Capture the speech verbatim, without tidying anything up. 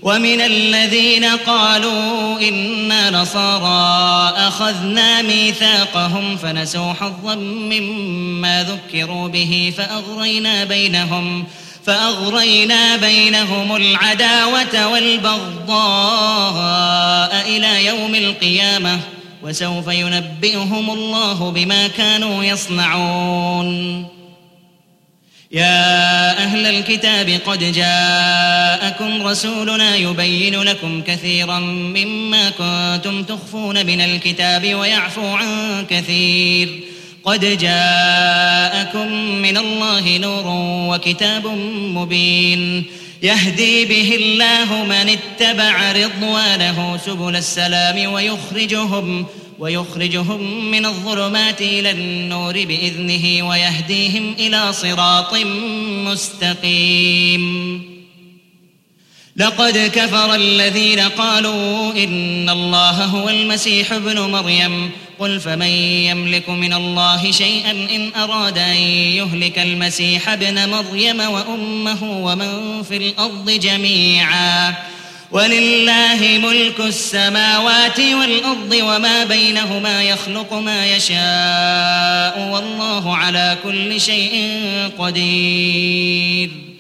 ومن الذين قالوا إنا نصارى أخذنا ميثاقهم فنسوا حظا مما ذكروا به فأغرينا بينهم فأغرينا بينهم العداوة والبغضاء إلى يوم القيامة وسوف ينبئهم الله بما كانوا يصنعون. يا أهل الكتاب قد جاءكم رسولنا يبين لكم كثيرا مما كنتم تخفون من الكتاب ويعفو عن كثير قد جاءكم من الله نور وكتاب مبين يهدي به الله من اتبع رضوانه سبل السلام ويخرجهم ويخرجهم من الظلمات إلى النور بإذنه ويهديهم إلى صراط مستقيم. لقد كفر الذين قالوا إن الله هو المسيح ابن مريم قل فمن يملك من الله شيئا إن أراد أن يهلك المسيح ابن مريم وأمه ومن في الأرض جميعا ولله ملك السماوات والأرض وما بينهما يخلق ما يشاء والله على كل شيء قدير.